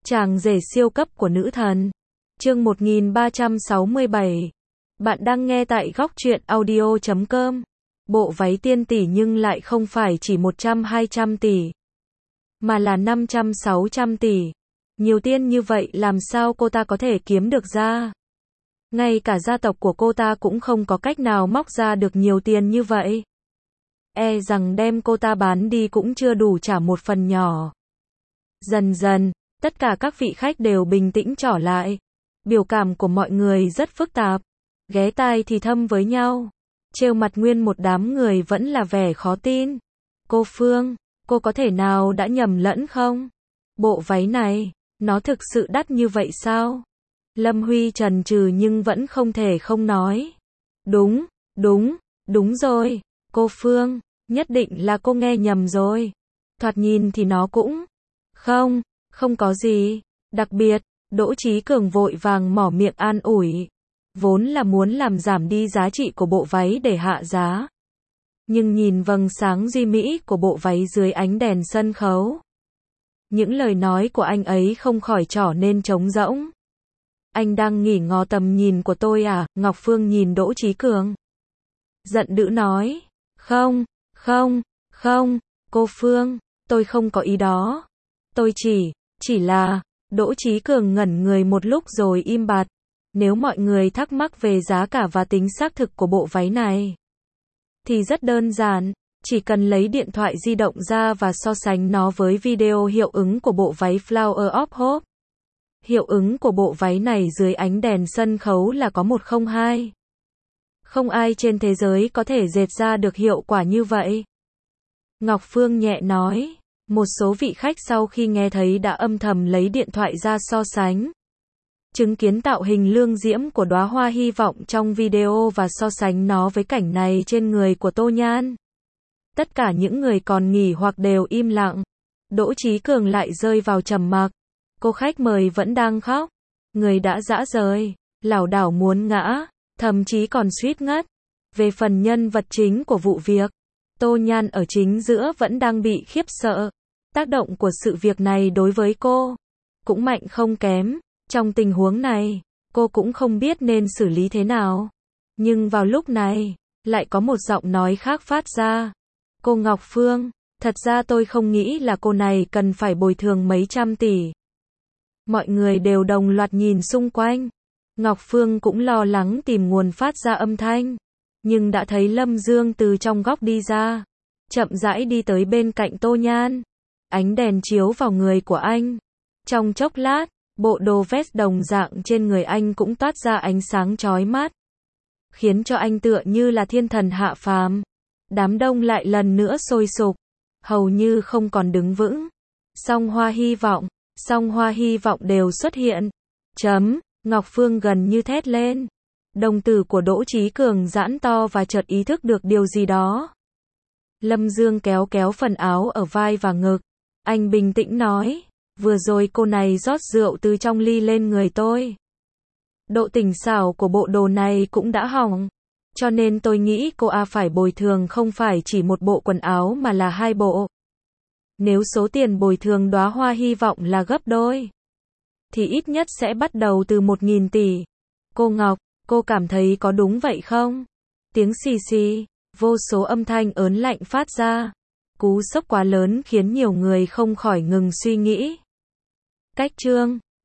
Chàng rể siêu cấp của nữ thần. Chương 1367. Bạn đang nghe tại góc truyện audio.com. Bộ váy tiên tỷ nhưng lại không phải chỉ 100-200 tỷ, mà là 500-600 tỷ. Nhiều tiền như vậy làm sao cô ta có thể kiếm được ra? Ngay cả gia tộc của cô ta cũng không có cách nào móc ra được nhiều tiền như vậy. E rằng đem cô ta bán đi cũng chưa đủ trả một phần nhỏ. Dần dần, tất cả các vị khách đều bình tĩnh trở lại. Biểu cảm của mọi người rất phức tạp, ghé tai thì thầm với nhau. Trêu mặt nguyên một đám người vẫn là vẻ khó tin. Cô Phương, cô có thể nào đã nhầm lẫn không? Bộ váy này, nó thực sự đắt như vậy sao? Lâm Huy chần chừ nhưng vẫn không thể không nói. Đúng rồi, cô Phương, nhất định là cô nghe nhầm rồi. Thoạt nhìn thì nó cũng... Không có gì. Đặc biệt, Đỗ Chí Cường vội vàng mỏ miệng an ủi. Vốn là muốn làm giảm đi giá trị của bộ váy để hạ giá. Nhưng nhìn vầng sáng duy mỹ của bộ váy dưới ánh đèn sân khấu, những lời nói của anh ấy không khỏi trở nên trống rỗng. Anh đang nghỉ ngó tầm nhìn của tôi à? Ngọc Phương nhìn Đỗ Chí Cường, giận dữ nói. Không, cô Phương, tôi không có ý đó. Tôi chỉ là... Đỗ Chí Cường ngẩn người một lúc rồi im bặt. Nếu mọi người thắc mắc về giá cả và tính xác thực của bộ váy này, thì rất đơn giản, chỉ cần lấy điện thoại di động ra và so sánh nó với video hiệu ứng của bộ váy Flower of Hope. Hiệu ứng của bộ váy này dưới ánh đèn sân khấu là có 102. Không ai trên thế giới có thể dệt ra được hiệu quả như vậy. Ngọc Phương nhẹ nói. Một số vị khách sau khi nghe thấy đã âm thầm lấy điện thoại ra so sánh, chứng kiến tạo hình lương diễm của đóa hoa hy vọng trong video và so sánh nó với cảnh này trên người của Tô Nhan. Tất cả những người còn nghỉ hoặc đều im lặng. Đỗ Chí Cường lại rơi vào trầm mặc. Cô khách mời vẫn đang khóc, người đã rã rời, lảo đảo muốn ngã, thậm chí còn suýt ngất. Về phần nhân vật chính của vụ việc, Tô Nhan ở chính giữa vẫn đang bị khiếp sợ. Tác động của sự việc này đối với cô cũng mạnh không kém. Trong tình huống này, cô cũng không biết nên xử lý thế nào. Nhưng vào lúc này, lại có một giọng nói khác phát ra. Cô Ngọc Phương, thật ra tôi không nghĩ là cô này cần phải bồi thường mấy trăm tỷ. Mọi người đều đồng loạt nhìn xung quanh. Ngọc Phương cũng lo lắng tìm nguồn phát ra âm thanh, nhưng đã thấy Lâm Dương từ trong góc đi ra, chậm rãi đi tới bên cạnh Tô Nhan. Ánh đèn chiếu vào người của anh. Trong chốc lát, bộ đồ vest đồng dạng trên người anh cũng toát ra ánh sáng chói mắt, khiến cho anh tựa như là thiên thần hạ phàm. Đám đông lại lần nữa sôi sục, hầu như không còn đứng vững. Song hoa hy vọng đều xuất hiện. Ngọc Phương gần như thét lên. Đồng tử của Đỗ Chí Cường giãn to và chợt ý thức được điều gì đó. Lâm Dương kéo phần áo ở vai và ngực. Anh bình tĩnh nói, vừa rồi cô này rót rượu từ trong ly lên người tôi. Độ tinh xảo của bộ đồ này cũng đã hỏng, cho nên tôi nghĩ cô phải bồi thường không phải chỉ một bộ quần áo mà là 2 bộ. Nếu số tiền bồi thường đóa hoa hy vọng là gấp đôi, thì ít nhất sẽ bắt đầu từ 1.000 tỷ. Cô Ngọc, cô cảm thấy có đúng vậy không? Tiếng xì xì, vô số âm thanh ớn lạnh phát ra. Cú sốc quá lớn khiến nhiều người không khỏi ngừng suy nghĩ. Cách chương